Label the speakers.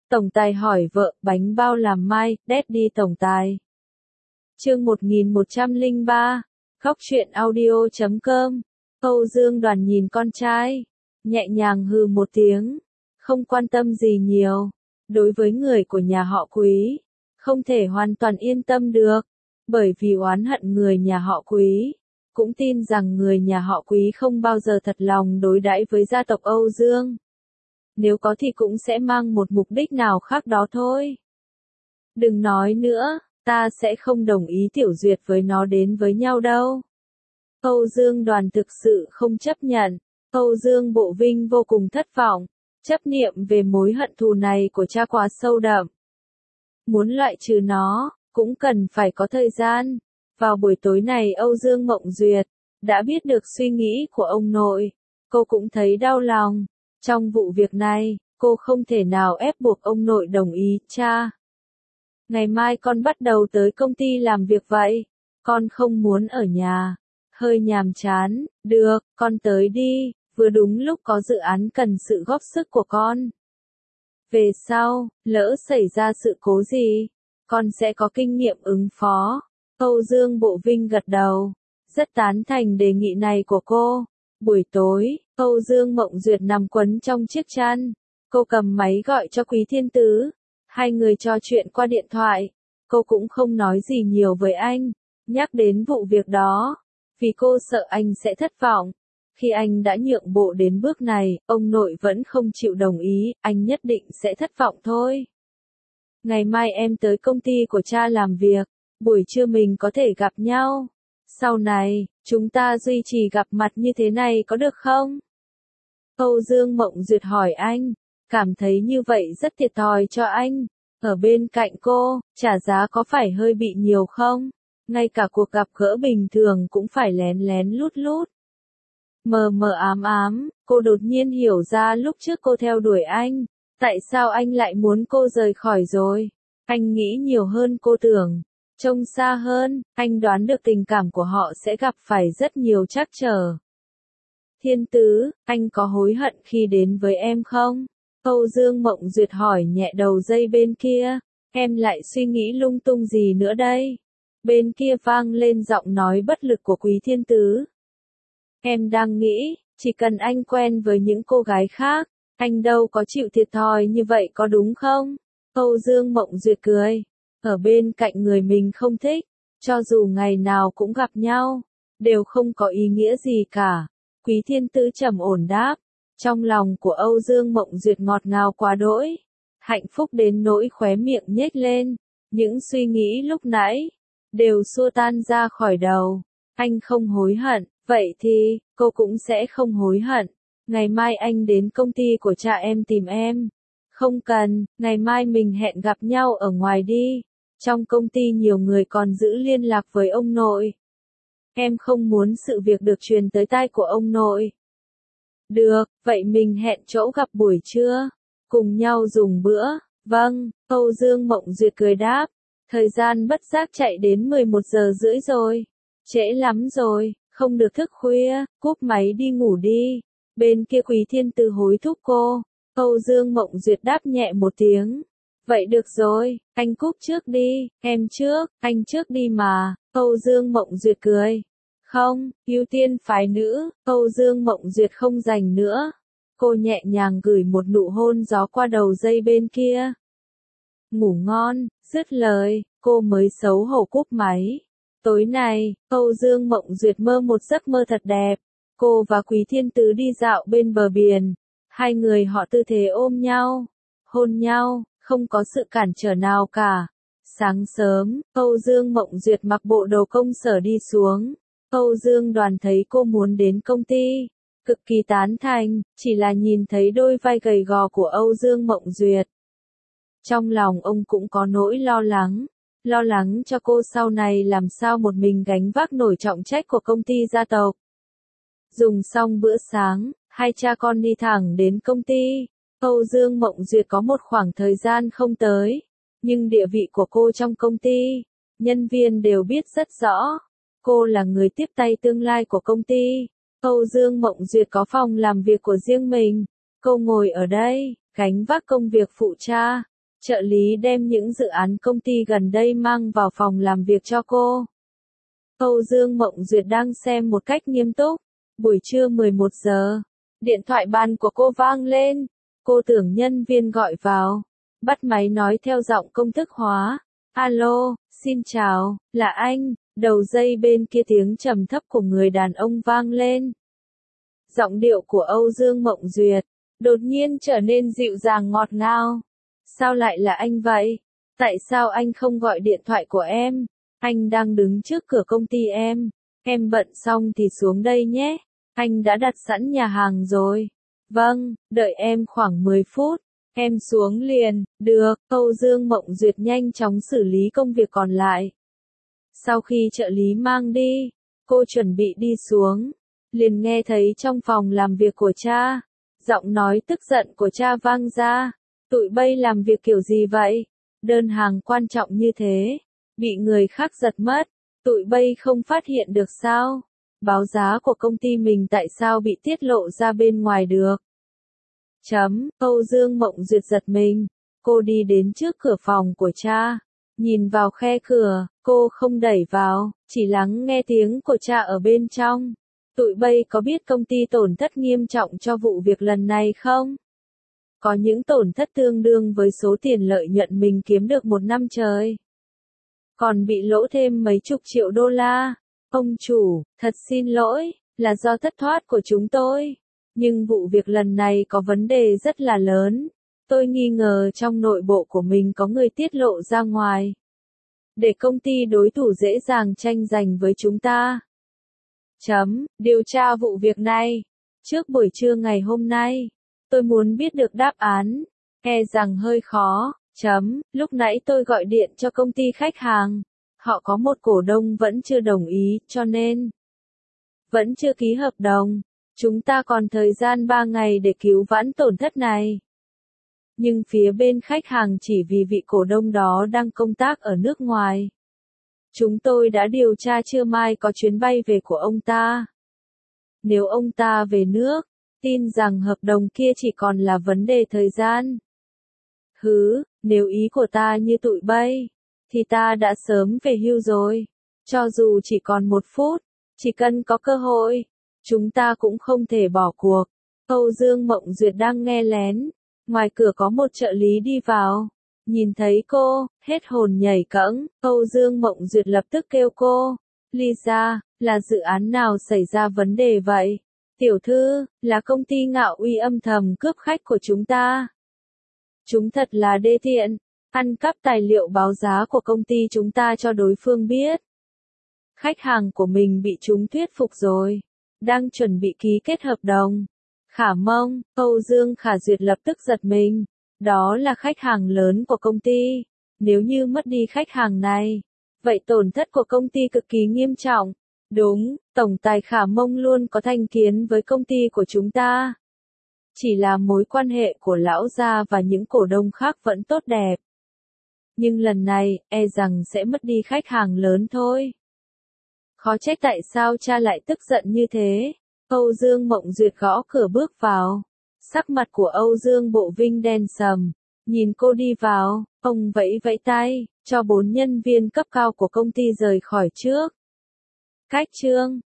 Speaker 1: Tổng tài hỏi vợ, bánh bao làm mai, Daddy tổng tài. Chương 1103, Góc truyện audio.com. Âu Dương Đoàn nhìn con trai, nhẹ nhàng hừ một tiếng, không quan tâm gì nhiều. Đối với người của nhà họ Quý, không thể hoàn toàn yên tâm được, bởi vì oán hận người nhà họ Quý, cũng tin rằng người nhà họ Quý không bao giờ thật lòng đối đãi với gia tộc Âu Dương. Nếu có thì cũng sẽ mang một mục đích nào khác đó thôi. Đừng nói nữa, ta sẽ không đồng ý Tiểu Duyệt với nó đến với nhau đâu. Âu Dương Đoàn thực sự không chấp nhận. Âu Dương Bộ Vinh vô cùng thất vọng. Chấp niệm về mối hận thù này của cha quá sâu đậm. Muốn loại trừ nó, cũng cần phải có thời gian. Vào buổi tối này Âu Dương Mộng Duyệt đã biết được suy nghĩ của ông nội. Cô cũng thấy đau lòng. Trong vụ việc này, cô không thể nào ép buộc ông nội đồng ý. Cha, ngày mai con bắt đầu tới công ty làm việc vậy. Con không muốn ở nhà. Hơi nhàm chán. Được, con tới đi. Vừa đúng lúc có dự án cần sự góp sức của con. Về sau, lỡ xảy ra sự cố gì, con sẽ có kinh nghiệm ứng phó. Âu Dương Bộ Vinh gật đầu, rất tán thành đề nghị này của cô. Buổi tối, Âu Dương Mộng Duyệt nằm quấn trong chiếc chăn. Cô cầm máy gọi cho Quý Thiên Tứ. Hai người trò chuyện qua điện thoại. Cô cũng không nói gì nhiều với anh, nhắc đến vụ việc đó, vì cô sợ anh sẽ thất vọng. Khi anh đã nhượng bộ đến bước này, ông nội vẫn không chịu đồng ý, anh nhất định sẽ thất vọng thôi. Ngày mai em tới công ty của cha làm việc, buổi trưa mình có thể gặp nhau. Sau này, chúng ta duy trì gặp mặt như thế này có được không? Âu Dương Mộng Duyệt hỏi anh, cảm thấy như vậy rất thiệt thòi cho anh. Ở bên cạnh cô, trả giá có phải hơi bị nhiều không? Ngay cả cuộc gặp gỡ bình thường cũng phải lén lén lút lút. Mờ mờ ám ám, cô đột nhiên hiểu ra lúc trước cô theo đuổi anh, tại sao anh lại muốn cô rời khỏi rồi. Anh nghĩ nhiều hơn cô tưởng, trông xa hơn, anh đoán được tình cảm của họ sẽ gặp phải rất nhiều trắc trở. Thiên Tứ, anh có hối hận khi đến với em không? Âu Dương Mộng Duyệt hỏi nhẹ đầu dây bên kia, em lại suy nghĩ lung tung gì nữa đây? Bên kia vang lên giọng nói bất lực của Quý Thiên Tứ. Em đang nghĩ, chỉ cần anh quen với những cô gái khác, anh đâu có chịu thiệt thòi như vậy có đúng không? Âu Dương Mộng Duyệt cười, ở bên cạnh người mình không thích, cho dù ngày nào cũng gặp nhau, đều không có ý nghĩa gì cả. Quý Thiên Tứ trầm ổn đáp, trong lòng của Âu Dương Mộng Duyệt ngọt ngào quá đỗi, hạnh phúc đến nỗi khóe miệng nhếch lên, những suy nghĩ lúc nãy đều xua tan ra khỏi đầu. Anh không hối hận. Vậy thì, cô cũng sẽ không hối hận. Ngày mai anh đến công ty của cha em tìm em. Không cần, ngày mai mình hẹn gặp nhau ở ngoài đi. Trong công ty nhiều người còn giữ liên lạc với ông nội. Em không muốn sự việc được truyền tới tai của ông nội. Được, vậy mình hẹn chỗ gặp buổi trưa. Cùng nhau dùng bữa. Vâng, Âu Dương Mộng Duyệt cười đáp. Thời gian bất giác chạy đến 11 giờ rưỡi rồi. Trễ lắm rồi. Không được thức khuya, cúp máy đi ngủ đi. Bên kia Quý Thiên Tứ hối thúc cô. Âu Dương Mộng Duyệt đáp nhẹ một tiếng. Vậy được rồi, anh cúp trước đi, em trước, anh trước đi mà. Âu Dương Mộng Duyệt cười. Không, ưu tiên phái nữ. Âu Dương Mộng Duyệt không dành nữa. Cô nhẹ nhàng gửi một nụ hôn gió qua đầu dây bên kia. Ngủ ngon, dứt lời, cô mới xấu hổ cúp máy. Tối nay, Âu Dương Mộng Duyệt mơ một giấc mơ thật đẹp. Cô và Quý Thiên Tứ đi dạo bên bờ biển. Hai người họ tư thế ôm nhau, hôn nhau, không có sự cản trở nào cả. Sáng sớm, Âu Dương Mộng Duyệt mặc bộ đồ công sở đi xuống. Âu Dương Đoàn thấy cô muốn đến công ty, cực kỳ tán thành, chỉ là nhìn thấy đôi vai gầy gò của Âu Dương Mộng Duyệt. Trong lòng ông cũng có nỗi lo lắng cho cô sau này làm sao một mình gánh vác nổi trọng trách của công ty gia tộc. Dùng xong bữa sáng, hai cha con đi thẳng đến công ty. Âu Dương Mộng Duyệt có một khoảng thời gian không tới, nhưng địa vị của cô trong công ty, nhân viên đều biết rất rõ. Cô là người tiếp tay tương lai của công ty. Âu Dương Mộng Duyệt có phòng làm việc của riêng mình. Cô ngồi ở đây, gánh vác công việc phụ cha. Trợ lý đem những dự án công ty gần đây mang vào phòng làm việc cho cô. Âu Dương Mộng Duyệt đang xem một cách nghiêm túc. Buổi trưa 11 giờ, điện thoại bàn của cô vang lên. Cô tưởng nhân viên gọi vào. Bắt máy nói theo giọng công thức hóa. Alo, xin chào, là anh. Đầu dây bên kia tiếng trầm thấp của người đàn ông vang lên. Giọng điệu của Âu Dương Mộng Duyệt đột nhiên trở nên dịu dàng ngọt ngào. Sao lại là anh vậy? Tại sao anh không gọi điện thoại của em? Anh đang đứng trước cửa công ty em. Em bận xong thì xuống đây nhé. Anh đã đặt sẵn nhà hàng rồi. Vâng, đợi em khoảng 10 phút. Em xuống liền. Được, Âu Dương Mộng Duyệt nhanh chóng xử lý công việc còn lại. Sau khi trợ lý mang đi, cô chuẩn bị đi xuống. Liền nghe thấy trong phòng làm việc của cha, giọng nói tức giận của cha vang ra. Tụi bay làm việc kiểu gì vậy? Đơn hàng quan trọng như thế, bị người khác giật mất. Tụi bay không phát hiện được sao? Báo giá của công ty mình tại sao bị tiết lộ ra bên ngoài được? Âu Dương Mộng Duyệt giật mình. Cô đi đến trước cửa phòng của cha. Nhìn vào khe cửa, cô không đẩy vào, chỉ lắng nghe tiếng của cha ở bên trong. Tụi bay có biết công ty tổn thất nghiêm trọng cho vụ việc lần này không? Có những tổn thất tương đương với số tiền lợi nhuận mình kiếm được một năm trời. Còn bị lỗ thêm mấy chục triệu đô la. Ông chủ, thật xin lỗi, là do thất thoát của chúng tôi. Nhưng vụ việc lần này có vấn đề rất là lớn. Tôi nghi ngờ trong nội bộ của mình có người tiết lộ ra ngoài. Để công ty đối thủ dễ dàng tranh giành với chúng ta. Điều tra vụ việc này. Trước buổi trưa ngày hôm nay, tôi muốn biết được đáp án. E rằng hơi khó. Lúc nãy tôi gọi điện cho công ty khách hàng. Họ có một cổ đông vẫn chưa đồng ý, cho nên vẫn chưa ký hợp đồng. Chúng ta còn thời gian 3 ngày để cứu vãn tổn thất này. Nhưng phía bên khách hàng chỉ vì vị cổ đông đó đang công tác ở nước ngoài. Chúng tôi đã điều tra trưa mai có chuyến bay về của ông ta. Nếu ông ta về nước, tin rằng hợp đồng kia chỉ còn là vấn đề thời gian. Nếu ý của ta như tụi bay, thì ta đã sớm về hưu rồi. Cho dù chỉ còn 1 phút, chỉ cần có cơ hội, chúng ta cũng không thể bỏ cuộc. Âu Dương Mộng Duyệt đang nghe lén. Ngoài cửa có một trợ lý đi vào. Nhìn thấy cô, hết hồn nhảy cẫng. Âu Dương Mộng Duyệt lập tức kêu cô. Lisa, là dự án nào xảy ra vấn đề vậy? Tiểu thư, là công ty Ngạo Uy âm thầm cướp khách của chúng ta. Chúng thật là đê tiện, ăn cắp tài liệu báo giá của công ty chúng ta cho đối phương biết. Khách hàng của mình bị chúng thuyết phục rồi, đang chuẩn bị ký kết hợp đồng. Khả Mông, Âu Dương Khả Duyệt lập tức giật mình. Đó là khách hàng lớn của công ty. Nếu như mất đi khách hàng này, vậy tổn thất của công ty cực kỳ nghiêm trọng. Đúng, Tổng tài Khả Mông luôn có thành kiến với công ty của chúng ta. Chỉ là mối quan hệ của lão gia và những cổ đông khác vẫn tốt đẹp. Nhưng lần này, e rằng sẽ mất đi khách hàng lớn thôi. Khó trách tại sao cha lại tức giận như thế. Âu Dương Mộng Duyệt gõ cửa bước vào. Sắc mặt của Âu Dương Bộ Vinh đen sầm. Nhìn cô đi vào, ông vẫy vẫy tay, cho 4 nhân viên cấp cao của công ty rời khỏi trước. Cách chương